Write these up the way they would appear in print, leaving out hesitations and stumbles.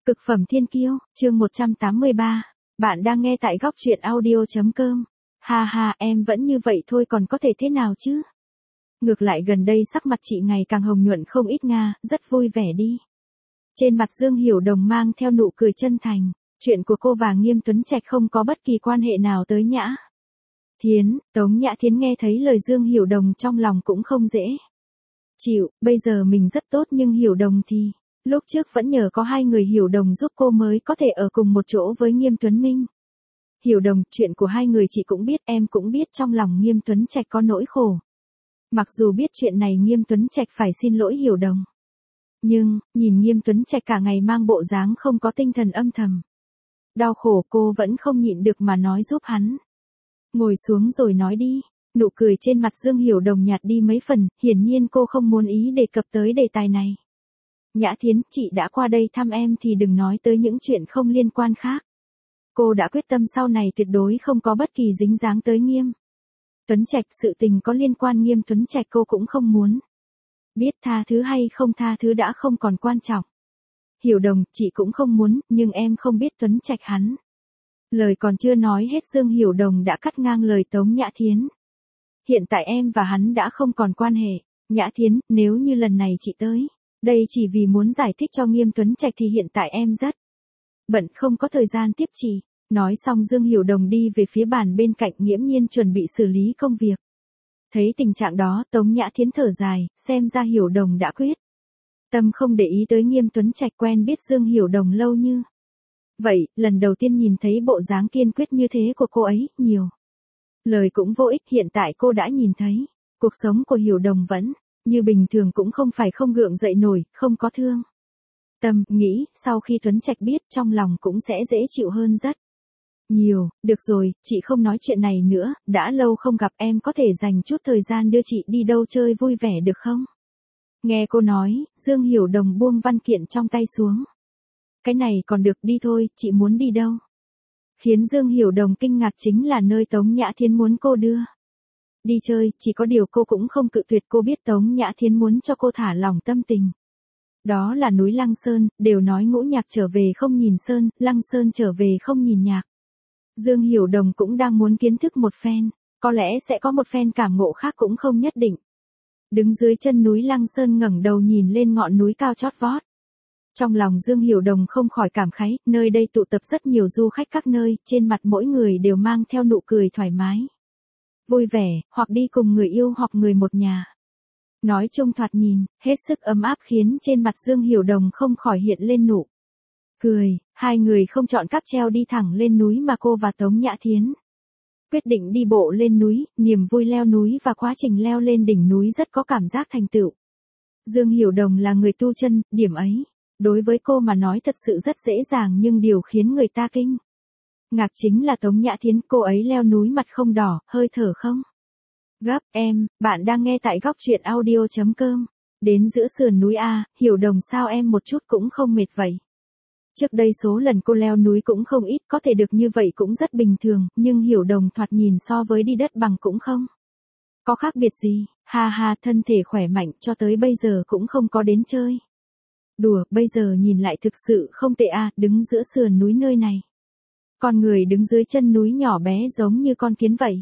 Cực phẩm thiên kiêu, chương 183. Bạn đang nghe tại góc truyện audio.com. Ha ha, em vẫn như vậy thôi còn có thể thế nào chứ? Ngược lại gần đây sắc mặt chị ngày càng hồng nhuận không ít nga, rất vui vẻ đi. Trên mặt Dương Hiểu Đồng mang theo nụ cười chân thành, chuyện của cô và Nghiêm Tuấn Trạch không có bất kỳ quan hệ nào tới Nhã Thiến. Tống Nhã Thiến nghe thấy lời Dương Hiểu Đồng trong lòng cũng không dễ chịu, bây giờ mình rất tốt nhưng Hiểu Đồng thì... Lúc trước vẫn nhờ có hai người Hiểu Đồng giúp cô mới có thể ở cùng một chỗ với Nghiêm Tuấn Minh. Hiểu Đồng, chuyện của hai người chị cũng biết, em cũng biết trong lòng Nghiêm Tuấn Trạch có nỗi khổ. Mặc dù biết chuyện này Nghiêm Tuấn Trạch phải xin lỗi Hiểu Đồng. Nhưng, nhìn Nghiêm Tuấn Trạch cả ngày mang bộ dáng không có tinh thần âm thầm. Đau khổ cô vẫn không nhịn được mà nói giúp hắn. Ngồi xuống rồi nói đi, nụ cười trên mặt Dương Hiểu Đồng nhạt đi mấy phần, hiển nhiên cô không muốn ý đề cập tới đề tài này. Nhã Thiến, chị đã qua đây thăm em thì đừng nói tới những chuyện không liên quan khác. Cô đã quyết tâm sau này tuyệt đối không có bất kỳ dính dáng tới Nghiêm Tuấn Trạch, sự tình có liên quan Nghiêm Tuấn Trạch cô cũng không muốn. Biết tha thứ hay không tha thứ đã không còn quan trọng. Hiểu Đồng, chị cũng không muốn, nhưng em không biết Tuấn Trạch hắn. Lời còn chưa nói hết Dương Hiểu Đồng đã cắt ngang lời Tống Nhã Thiến. Hiện tại em và hắn đã không còn quan hệ. Nhã Thiến, nếu như lần này chị tới đây chỉ vì muốn giải thích cho Nghiêm Tuấn Trạch thì hiện tại em rất bận không có thời gian tiếp chỉ. Nói xong Dương Hiểu Đồng đi về phía bàn bên cạnh nghiễm nhiên chuẩn bị xử lý công việc. Thấy tình trạng đó Tống Nhã Thiến thở dài, xem ra Hiểu Đồng đã quyết tâm không để ý tới Nghiêm Tuấn Trạch, quen biết Dương Hiểu Đồng lâu như vậy, lần đầu tiên nhìn thấy bộ dáng kiên quyết như thế của cô ấy, nhiều lời cũng vô ích. Hiện tại cô đã nhìn thấy, cuộc sống của Hiểu Đồng vẫn như bình thường, cũng không phải không gượng dậy nổi, không có thương tâm, nghĩ, sau khi Tuấn Trạch biết trong lòng cũng sẽ dễ chịu hơn rất nhiều. Được rồi, chị không nói chuyện này nữa, đã lâu không gặp, em có thể dành chút thời gian đưa chị đi đâu chơi vui vẻ được không? Nghe cô nói, Dương Hiểu Đồng buông văn kiện trong tay xuống. Cái này còn được, đi thôi, chị muốn đi đâu? Khiến Dương Hiểu Đồng kinh ngạc chính là nơi Tống Nhã Thiến muốn cô đưa đi chơi, chỉ có điều cô cũng không cự tuyệt. Cô biết Tống Nhã Thiến muốn cho cô thả lỏng tâm tình. Đó là núi Lăng Sơn, đều nói ngũ nhạc trở về không nhìn sơn, Lăng Sơn trở về không nhìn nhạc. Dương Hiểu Đồng cũng đang muốn kiến thức một phen, có lẽ sẽ có một phen cảm ngộ khác cũng không nhất định. Đứng dưới chân núi Lăng Sơn ngẩng đầu nhìn lên ngọn núi cao chót vót. Trong lòng Dương Hiểu Đồng không khỏi cảm khái, nơi đây tụ tập rất nhiều du khách các nơi, trên mặt mỗi người đều mang theo nụ cười thoải mái, vui vẻ, hoặc đi cùng người yêu hoặc người một nhà. Nói chung thoạt nhìn, hết sức ấm áp khiến trên mặt Dương Hiểu Đồng không khỏi hiện lên nụ cười. Hai người không chọn cáp treo đi thẳng lên núi mà cô và Tống Nhã Thiến quyết định đi bộ lên núi. Niềm vui leo núi và quá trình leo lên đỉnh núi rất có cảm giác thành tựu. Dương Hiểu Đồng là người tu chân, điểm ấy đối với cô mà nói thật sự rất dễ dàng, nhưng điều khiến người ta kinh ngạc chính là Tống Nhã Thiến, cô ấy leo núi mặt không đỏ, hơi thở không gấp. Em, bạn đang nghe tại góc truyện audio.com. Đến giữa sườn núi A, Hiểu Đồng, sao em một chút cũng không mệt vậy? Trước đây số lần cô leo núi cũng không ít, có thể được như vậy cũng rất bình thường, nhưng Hiểu Đồng thoạt nhìn so với đi đất bằng cũng không có khác biệt gì. Ha ha, thân thể khỏe mạnh, cho tới bây giờ cũng không có đến chơi đùa, bây giờ nhìn lại thực sự không tệ à. Đứng giữa sườn núi nơi này, con người đứng dưới chân núi nhỏ bé giống như con kiến vậy.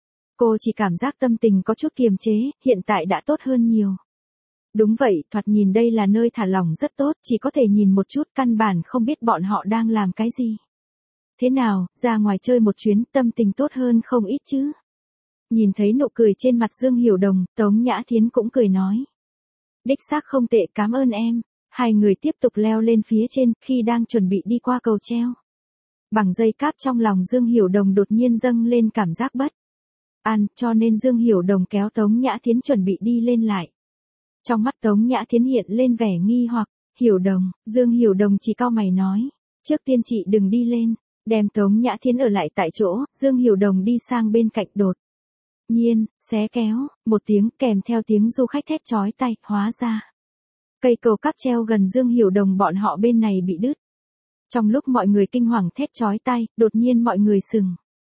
Cô chỉ cảm giác tâm tình có chút kiềm chế, hiện tại đã tốt hơn nhiều. Đúng vậy, thoạt nhìn đây là nơi thả lỏng rất tốt, chỉ có thể nhìn một chút, căn bản không biết bọn họ đang làm cái gì. Thế nào, ra ngoài chơi một chuyến, tâm tình tốt hơn không ít chứ? Nhìn thấy nụ cười trên mặt Dương Hiểu Đồng, Tống Nhã Thiến cũng cười nói. Đích xác không tệ, cảm ơn em. Hai người tiếp tục leo lên phía trên, khi đang chuẩn bị đi qua cầu treo bằng dây cáp, trong lòng Dương Hiểu Đồng đột nhiên dâng lên cảm giác bất an, cho nên Dương Hiểu Đồng kéo Tống Nhã Thiến chuẩn bị đi lên lại. Trong mắt Tống Nhã Thiến hiện lên vẻ nghi hoặc. Hiểu Đồng, Dương Hiểu Đồng chỉ cau mày nói, trước tiên chị đừng đi lên, đem Tống Nhã Thiến ở lại tại chỗ. Dương Hiểu Đồng đi sang bên cạnh, đột nhiên xé kéo một tiếng, kèm theo tiếng du khách thét chói tai, hóa ra cây cầu cáp treo gần Dương Hiểu Đồng bọn họ bên này bị đứt. Trong lúc mọi người kinh hoàng thét chói tai, đột nhiên mọi người sừng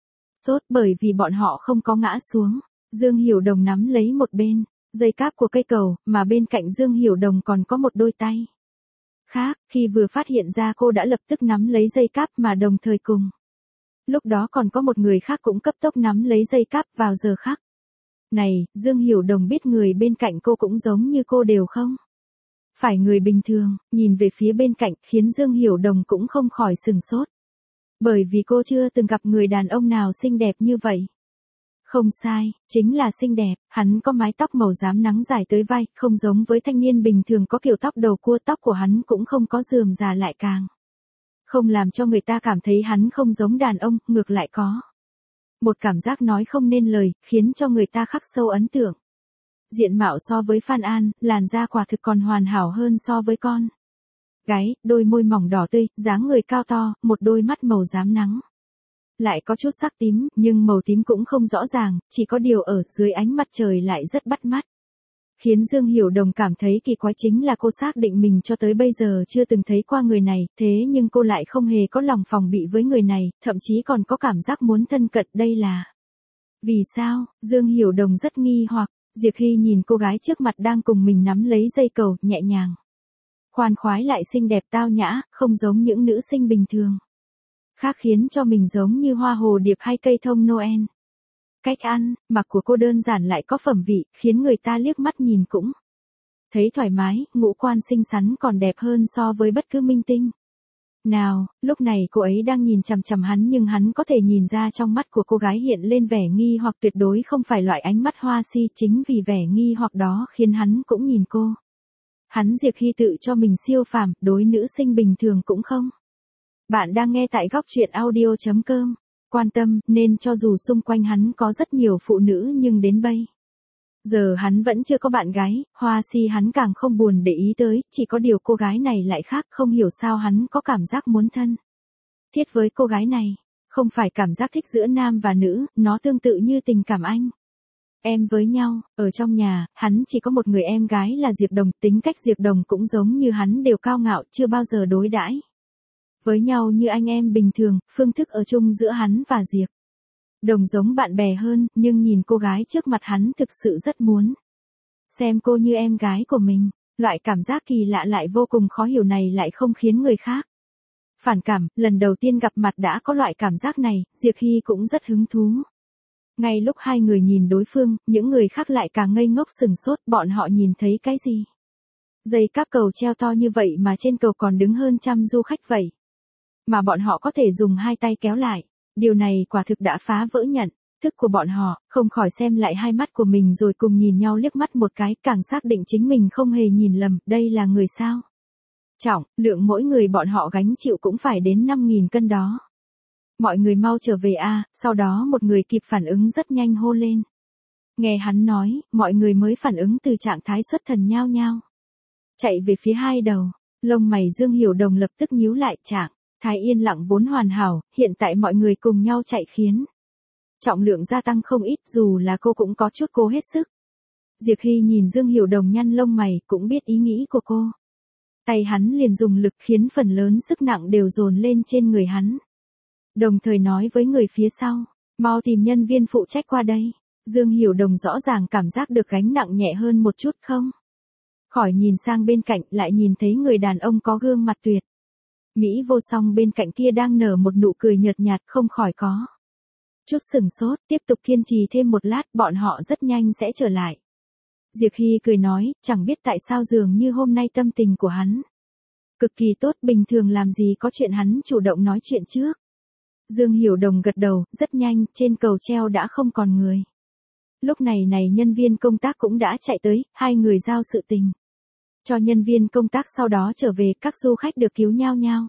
sốt bởi vì bọn họ không có ngã xuống. Dương Hiểu Đồng nắm lấy một bên dây cáp của cây cầu, mà bên cạnh Dương Hiểu Đồng còn có một đôi tay khác, khi vừa phát hiện ra cô đã lập tức nắm lấy dây cáp mà đồng thời cùng. Lúc đó còn có một người khác cũng cấp tốc nắm lấy dây cáp vào giờ khắc. Này, Dương Hiểu Đồng biết người bên cạnh cô cũng giống như cô đều không? Phải người bình thường, nhìn về phía bên cạnh khiến Dương Hiểu Đồng cũng không khỏi sừng sốt. Bởi vì cô chưa từng gặp người đàn ông nào xinh đẹp như vậy. Không sai, chính là xinh đẹp, hắn có mái tóc màu rám nắng dài tới vai, không giống với thanh niên bình thường có kiểu tóc đầu cua, tóc của hắn cũng không có rườm rà lại càng. Không làm cho người ta cảm thấy hắn không giống đàn ông, ngược lại có. Một cảm giác nói không nên lời, khiến cho người ta khắc sâu ấn tượng. Diện mạo so với Phan An, làn da quả thực còn hoàn hảo hơn so với con gái, đôi môi mỏng đỏ tươi, dáng người cao to, một đôi mắt màu rám nắng. Lại có chút sắc tím, nhưng màu tím cũng không rõ ràng, chỉ có điều ở dưới ánh mặt trời lại rất bắt mắt. Khiến Dương Hiểu Đồng cảm thấy kỳ quái chính là cô xác định mình cho tới bây giờ chưa từng thấy qua người này, thế nhưng cô lại không hề có lòng phòng bị với người này, thậm chí còn có cảm giác muốn thân cận, đây là... Vì sao? Dương Hiểu Đồng rất nghi hoặc, Diệp Hy nhìn cô gái trước mặt đang cùng mình nắm lấy dây cầu, nhẹ nhàng. Khoan khoái lại xinh đẹp tao nhã, không giống những nữ sinh bình thường. Khác khiến cho mình giống như hoa hồ điệp hay cây thông Noel. Cách ăn, mặc của cô đơn giản lại có phẩm vị, khiến người ta liếc mắt nhìn cũng thấy thoải mái, ngũ quan xinh xắn còn đẹp hơn so với bất cứ minh tinh. Nào, lúc này cô ấy đang nhìn chằm chằm hắn nhưng hắn có thể nhìn ra trong mắt của cô gái hiện lên vẻ nghi hoặc, tuyệt đối không phải loại ánh mắt hoa si, chính vì vẻ nghi hoặc đó khiến hắn cũng nhìn cô. Hắn Diệp Hy tự cho mình siêu phàm, đối nữ sinh bình thường cũng không. Bạn đang nghe tại góc truyện audio.com. Quan tâm, nên cho dù xung quanh hắn có rất nhiều phụ nữ nhưng đến bây giờ hắn vẫn chưa có bạn gái, hoa si hắn càng không buồn để ý tới, chỉ có điều cô gái này lại khác, không hiểu sao hắn có cảm giác muốn thân thiết với cô gái này. Không phải cảm giác thích giữa nam và nữ, nó tương tự như tình cảm anh em với nhau. Ở trong nhà, hắn chỉ có một người em gái là Diệp Đồng, tính cách Diệp Đồng cũng giống như hắn, đều cao ngạo, chưa bao giờ đối đãi với nhau như anh em bình thường. Phương thức ở chung giữa hắn và Diệp Đồng giống bạn bè hơn, nhưng nhìn cô gái trước mặt hắn thực sự rất muốn xem cô như em gái của mình. Loại cảm giác kỳ lạ lại vô cùng khó hiểu này lại không khiến người khác phản cảm. Lần đầu tiên gặp mặt đã có loại cảm giác này, Diệp Hy cũng rất hứng thú. Ngay lúc hai người nhìn đối phương, những người khác lại càng ngây ngốc sừng sốt, bọn họ nhìn thấy cái gì? Dây cáp cầu treo to như vậy mà trên cầu còn đứng hơn trăm du khách vậy. Mà bọn họ có thể dùng hai tay kéo lại. Điều này quả thực đã phá vỡ nhận thức của bọn họ, không khỏi xem lại hai mắt của mình rồi cùng nhìn nhau liếc mắt một cái, càng xác định chính mình không hề nhìn lầm, đây là người sao? Trọng, lượng mỗi người bọn họ gánh chịu cũng phải đến 5.000 cân đó. Mọi người mau trở về a. Sau đó một người kịp phản ứng rất nhanh hô lên. Nghe hắn nói, mọi người mới phản ứng từ trạng thái xuất thần nhao nhao. Chạy về phía hai đầu, lông mày Dương Hiểu Đồng lập tức nhíu lại, trạng thái yên lặng vốn hoàn hảo, hiện tại mọi người cùng nhau chạy khiến trọng lượng gia tăng không ít, dù là cô cũng có chút cố hết sức. Diệp Hy nhìn Dương Hiểu Đồng nhăn lông mày, cũng biết ý nghĩ của cô. Tay hắn liền dùng lực khiến phần lớn sức nặng đều dồn lên trên người hắn. Đồng thời nói với người phía sau, mau tìm nhân viên phụ trách qua đây. Dương Hiểu Đồng rõ ràng cảm giác được gánh nặng nhẹ hơn một chút không? Khỏi nhìn sang bên cạnh lại nhìn thấy người đàn ông có gương mặt tuyệt mỹ vô song bên cạnh kia đang nở một nụ cười nhợt nhạt, không khỏi có chút sừng sốt, tiếp tục kiên trì thêm một lát, bọn họ rất nhanh sẽ trở lại. Diệp Hy cười nói, chẳng biết tại sao dường như hôm nay tâm tình của hắn cực kỳ tốt, bình thường làm gì có chuyện hắn chủ động nói chuyện trước. Dương Hiểu Đồng gật đầu, rất nhanh, trên cầu treo đã không còn người. Lúc này nhân viên công tác cũng đã chạy tới, hai người giao sự tình cho nhân viên công tác, sau đó trở về, các du khách được cứu nhao nhao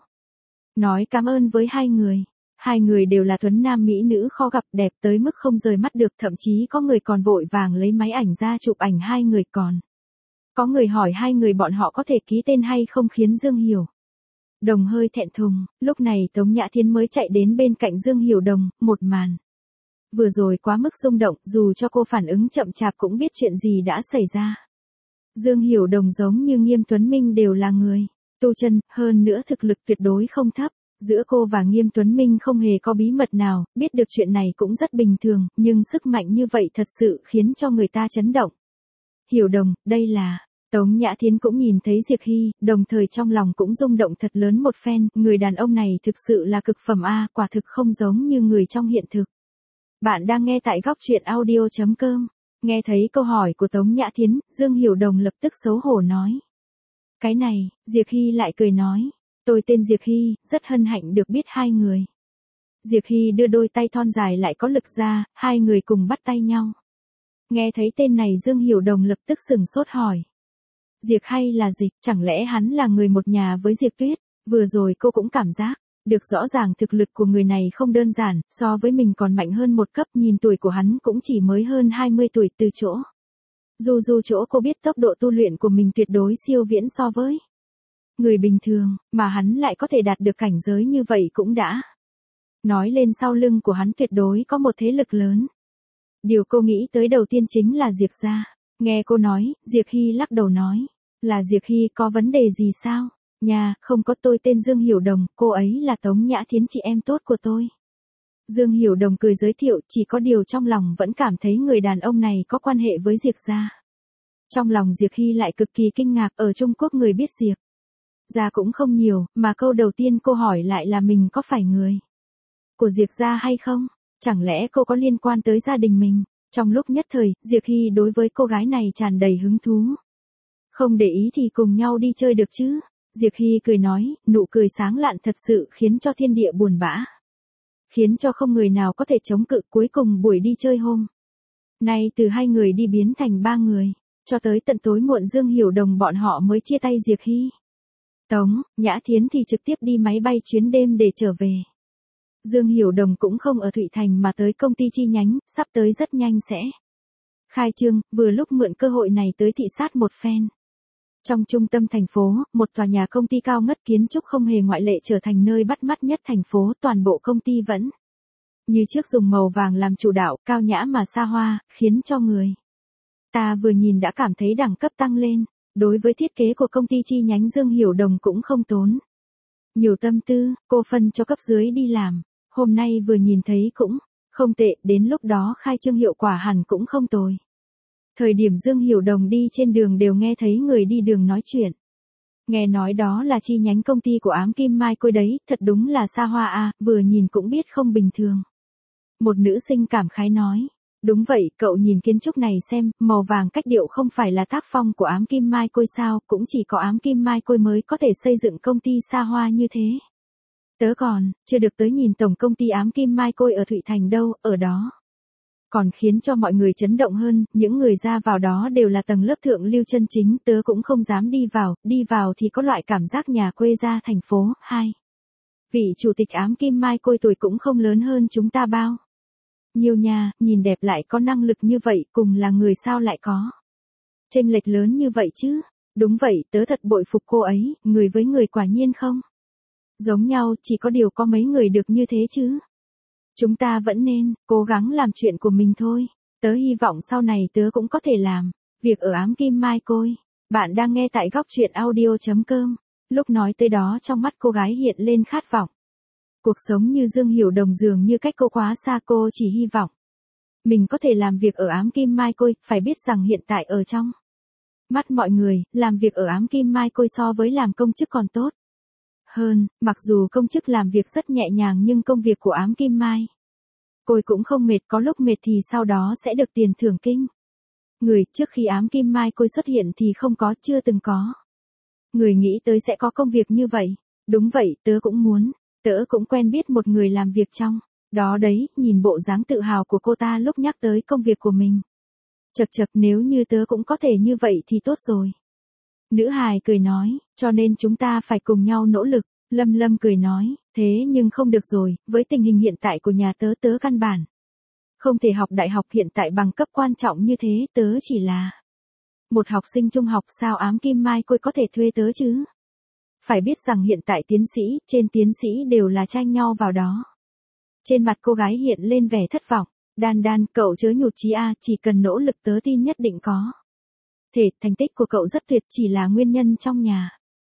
nói cảm ơn với hai người. Hai người đều là tuấn nam mỹ nữ khó gặp, đẹp tới mức không rời mắt được, thậm chí có người còn vội vàng lấy máy ảnh ra chụp ảnh hai người, còn có người hỏi hai người bọn họ có thể ký tên hay không, khiến Dương Hiểu Đồng hơi thẹn thùng. Lúc này Tống Nhã Thiên mới chạy đến bên cạnh Dương Hiểu Đồng, một màn vừa rồi quá mức rung động, dù cho cô phản ứng chậm chạp cũng biết chuyện gì đã xảy ra. Dương Hiểu Đồng giống như Nghiêm Tuấn Minh đều là người tu chân, hơn nữa thực lực tuyệt đối không thấp. Giữa cô và Nghiêm Tuấn Minh không hề có bí mật nào, biết được chuyện này cũng rất bình thường, nhưng sức mạnh như vậy thật sự khiến cho người ta chấn động. Hiểu Đồng, đây là Tống Nhã Thiến cũng nhìn thấy Diệp Hy, đồng thời trong lòng cũng rung động thật lớn một phen, người đàn ông này thực sự là cực phẩm a, quả thực không giống như người trong hiện thực. Bạn đang nghe tại góc truyện audio.com. Nghe thấy câu hỏi của Tống Nhã Thiến, Dương Hiểu Đồng lập tức xấu hổ nói. Cái này, Diệp Hy lại cười nói. Tôi tên Diệp Hy, rất hân hạnh được biết hai người. Diệp Hy đưa đôi tay thon dài lại có lực ra, hai người cùng bắt tay nhau. Nghe thấy tên này Dương Hiểu Đồng lập tức sửng sốt hỏi. Diệp hay là Dịch, chẳng lẽ hắn là người một nhà với Diệp Tuyết? Vừa rồi cô cũng cảm giác, được rõ ràng thực lực của người này không đơn giản, so với mình còn mạnh hơn một cấp, nhìn tuổi của hắn cũng chỉ mới hơn 20 tuổi từ chỗ. Dù chỗ cô biết tốc độ tu luyện của mình tuyệt đối siêu viễn so với người bình thường, mà hắn lại có thể đạt được cảnh giới như vậy cũng đã. Nói lên sau lưng của hắn tuyệt đối có một thế lực lớn. Điều cô nghĩ tới đầu tiên chính là Diệp gia. Nghe cô nói, Diệp Hy lắc đầu nói. Là Diệp Hy có vấn đề gì sao? Nhà, không có, tôi tên Dương Hiểu Đồng, cô ấy là Tống Nhã Thiến, chị em tốt của tôi. Dương Hiểu Đồng cười giới thiệu, chỉ có điều trong lòng vẫn cảm thấy người đàn ông này có quan hệ với Diệp gia. Trong lòng Diệp Hy lại cực kỳ kinh ngạc, ở Trung Quốc người biết Diệp gia cũng không nhiều, mà câu đầu tiên cô hỏi lại là mình có phải người của Diệp gia hay không? Chẳng lẽ cô có liên quan tới gia đình mình? Trong lúc nhất thời, Diệp Hy đối với cô gái này tràn đầy hứng thú. Không để ý thì cùng nhau đi chơi được chứ? Diệp Hy cười nói, nụ cười sáng lạn thật sự khiến cho thiên địa buồn bã. Khiến cho không người nào có thể chống cự, cuối cùng buổi đi chơi hôm nay từ hai người đi biến thành ba người. Cho tới tận tối muộn Dương Hiểu Đồng bọn họ mới chia tay Diệp Hy. Tống Nhã Thiến thì trực tiếp đi máy bay chuyến đêm để trở về. Dương Hiểu Đồng cũng không ở Thụy Thành mà tới công ty chi nhánh, sắp tới rất nhanh sẽ khai trương, vừa lúc mượn cơ hội này tới thị sát một phen. Trong trung tâm thành phố, một tòa nhà công ty cao ngất kiến trúc không hề ngoại lệ trở thành nơi bắt mắt nhất thành phố, toàn bộ công ty vẫn như trước dùng màu vàng làm chủ đạo, cao nhã mà xa hoa, khiến cho người ta vừa nhìn đã cảm thấy đẳng cấp tăng lên. Đối với thiết kế của công ty chi nhánh Dương Hiểu Đồng cũng không tốn nhiều tâm tư, cô phân cho cấp dưới đi làm. Hôm nay vừa nhìn thấy cũng không tệ, đến lúc đó khai trương hiệu quả hẳn cũng không tồi. Thời điểm Dương Hiểu Đồng đi trên đường đều nghe thấy người đi đường nói chuyện. Nghe nói đó là chi nhánh công ty của Ám Kim Mai Côi đấy, thật đúng là xa hoa à, vừa nhìn cũng biết không bình thường. Một nữ sinh cảm khái nói. Đúng vậy, cậu nhìn kiến trúc này xem, màu vàng cách điệu không phải là tác phong của Ám Kim Mai Côi sao, cũng chỉ có Ám Kim Mai Côi mới có thể xây dựng công ty xa hoa như thế. Tớ còn chưa được tới nhìn tổng công ty Ám Kim Mai Côi ở Thụy Thành đâu, ở đó còn khiến cho mọi người chấn động hơn, những người ra vào đó đều là tầng lớp thượng lưu chân chính, tớ cũng không dám đi vào thì có loại cảm giác nhà quê ra thành phố. Hai vị chủ tịch Ám Kim Mai Côi tuổi cũng không lớn hơn chúng ta bao nhiều nha, nhìn đẹp lại có năng lực như vậy, cùng là người sao lại có chênh lệch lớn như vậy chứ? Đúng vậy, tớ thật bội phục cô ấy, người với người quả nhiên không giống nhau, chỉ có điều có mấy người được như thế chứ. Chúng ta vẫn nên cố gắng làm chuyện của mình thôi. Tớ hy vọng sau này tớ cũng có thể làm việc ở Ám Kim Mai Côi. Bạn đang nghe tại góc truyện audio.com. Lúc nói tới đó trong mắt cô gái hiện lên khát vọng. Cuộc sống như Dương Hiểu Đồng dường như cách cô quá xa, cô chỉ hy vọng mình có thể làm việc ở Ám Kim Mai Côi, phải biết rằng hiện tại ở trong mắt mọi người, làm việc ở Ám Kim Mai Côi so với làm công chức còn tốt hơn, mặc dù công chức làm việc rất nhẹ nhàng nhưng công việc của Ám Kim Mai Côi cũng không mệt, có lúc mệt thì sau đó sẽ được tiền thưởng kinh người. Trước khi Ám Kim Mai Côi xuất hiện thì không có, chưa từng có người nghĩ tới sẽ có công việc như vậy. Đúng vậy, tớ cũng muốn. Tớ cũng quen biết một người làm việc trong đó đấy, nhìn bộ dáng tự hào của cô ta lúc nhắc tới công việc của mình. Chật chật, nếu như tớ cũng có thể như vậy thì tốt rồi. Nữ hài cười nói, cho nên chúng ta phải cùng nhau nỗ lực. Lâm Lâm cười nói, thế nhưng không được rồi, với tình hình hiện tại của nhà tớ, tớ căn bản không thể học đại học, hiện tại bằng cấp quan trọng như thế, tớ chỉ là một học sinh trung học, sao Ám Kim Mai Côi có thể thuê tớ chứ? Phải biết rằng hiện tại tiến sĩ, trên tiến sĩ đều là tranh nhau vào đó. Trên mặt cô gái hiện lên vẻ thất vọng. Đan Đan, cậu chớ nhụt chí a, chỉ cần nỗ lực tớ tin nhất định có thể, thành tích của cậu rất tuyệt, chỉ là nguyên nhân trong nhà.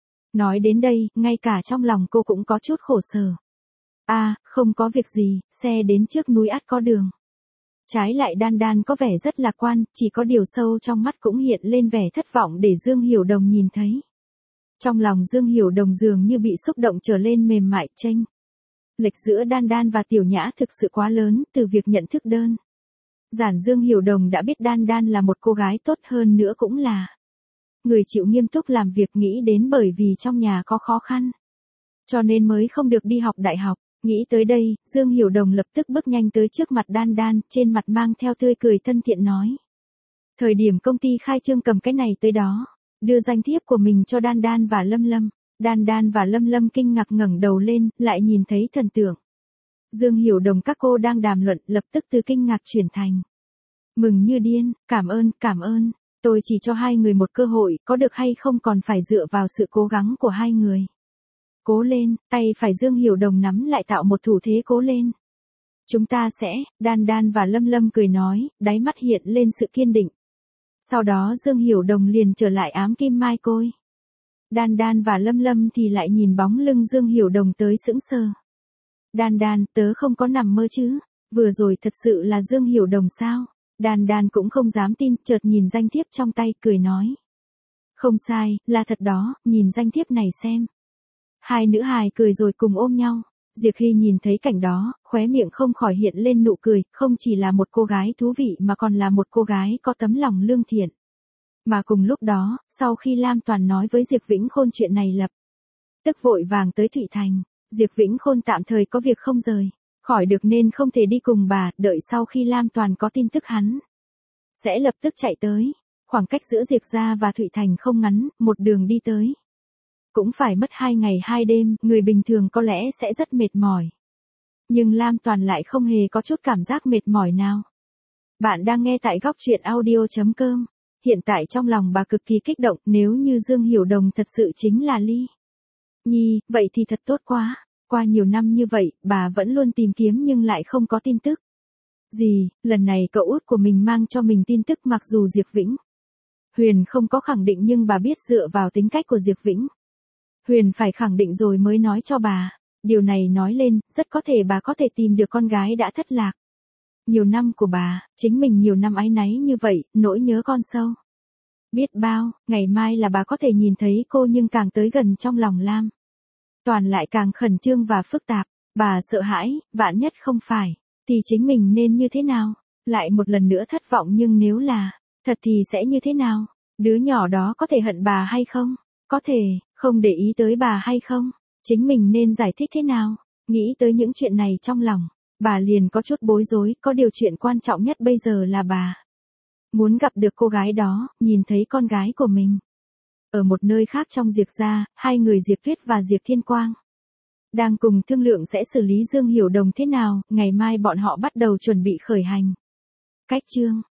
Nói đến đây, ngay cả trong lòng cô cũng có chút khổ sở. À, không có việc gì, xe đến trước núi ắt có đường. Trái lại Đan Đan có vẻ rất lạc quan, chỉ có điều sâu trong mắt cũng hiện lên vẻ thất vọng để Dương Hiểu Đồng nhìn thấy. Trong lòng Dương Hiểu Đồng dường như bị xúc động trở lên mềm mại chênh lệch giữa Đan Đan và Tiểu Nhã thực sự quá lớn, từ việc nhận thức đơn giản Dương Hiểu Đồng đã biết Đan Đan là một cô gái tốt, hơn nữa cũng là người chịu nghiêm túc làm việc, nghĩ đến bởi vì trong nhà có khó khăn, cho nên mới không được đi học đại học. Nghĩ tới đây, Dương Hiểu Đồng lập tức bước nhanh tới trước mặt Đan Đan, trên mặt mang theo tươi cười thân thiện nói. Thời điểm công ty khai trương cầm cái này tới đó, đưa danh thiếp của mình cho Đan Đan và Lâm Lâm. Đan Đan và Lâm Lâm kinh ngạc ngẩng đầu lên, lại nhìn thấy thần tượng Dương Hiểu Đồng các cô đang đàm luận, lập tức từ kinh ngạc chuyển thành mừng như điên, cảm ơn, tôi chỉ cho hai người một cơ hội, có được hay không còn phải dựa vào sự cố gắng của hai người. Cố lên, tay phải Dương Hiểu Đồng nắm lại tạo một thủ thế cố lên. Chúng ta sẽ, Đan Đan và Lâm Lâm cười nói, đáy mắt hiện lên sự kiên định. Sau đó Dương Hiểu Đồng liền trở lại ám kim mai côi. Đan Đan và Lâm Lâm thì lại nhìn bóng lưng Dương Hiểu Đồng tới sững sờ. Đan Đan, tớ không có nằm mơ chứ, vừa rồi thật sự là Dương Hiểu Đồng sao? Đan Đan cũng không dám tin, chợt nhìn danh thiếp trong tay, cười nói. Không sai, là thật đó, nhìn danh thiếp này xem. Hai nữ hài cười rồi cùng ôm nhau. Diệp Hy nhìn thấy cảnh đó, khóe miệng không khỏi hiện lên nụ cười, không chỉ là một cô gái thú vị mà còn là một cô gái có tấm lòng lương thiện. Mà cùng lúc đó, sau khi Lam Toàn nói với Diệp Vĩnh Khôn chuyện này lập tức vội vàng tới Thụy Thành. Diệp Vĩnh Khôn tạm thời có việc không rời khỏi được nên không thể đi cùng bà, đợi sau khi Lam Toàn có tin tức hắn sẽ lập tức chạy tới. Khoảng cách giữa Diệp gia và Thụy Thành không ngắn, một đường đi tới cũng phải mất 2 ngày 2 đêm, người bình thường có lẽ sẽ rất mệt mỏi. Nhưng Lam Toàn lại không hề có chút cảm giác mệt mỏi nào. Bạn đang nghe tại góc truyện audio.com. Hiện tại trong lòng bà cực kỳ kích động, nếu như Dương Hiểu Đồng thật sự chính là Ly Nhi, vậy thì thật tốt quá. Qua nhiều năm như vậy, bà vẫn luôn tìm kiếm nhưng lại không có tin tức gì. Lần này cậu út của mình mang cho mình tin tức, mặc dù Diệp Vĩnh Huyền không có khẳng định nhưng bà biết dựa vào tính cách của Diệp Vĩnh Huyền phải khẳng định rồi mới nói cho bà. Điều này nói lên, rất có thể bà có thể tìm được con gái đã thất lạc nhiều năm của bà, chính mình nhiều năm áy náy như vậy, nỗi nhớ con sâu biết bao. Ngày mai là bà có thể nhìn thấy cô, nhưng càng tới gần trong lòng Lam Toàn lại càng khẩn trương và phức tạp. Bà sợ hãi, vạn nhất không phải thì chính mình nên như thế nào? Lại một lần nữa thất vọng, nhưng nếu là thật thì sẽ như thế nào? Đứa nhỏ đó có thể hận bà hay không? Có thể không để ý tới bà hay không? Chính mình nên giải thích thế nào? Nghĩ tới những chuyện này trong lòng, bà liền có chút bối rối. Có điều chuyện quan trọng nhất bây giờ là bà muốn gặp được cô gái đó, nhìn thấy con gái của mình. Ở một nơi khác trong Diệp gia, hai người Diệp Tuyết và Diệp Thiên Quang đang cùng thương lượng sẽ xử lý Dương Hiểu Đồng thế nào. Ngày mai bọn họ bắt đầu chuẩn bị khởi hành. Cách chương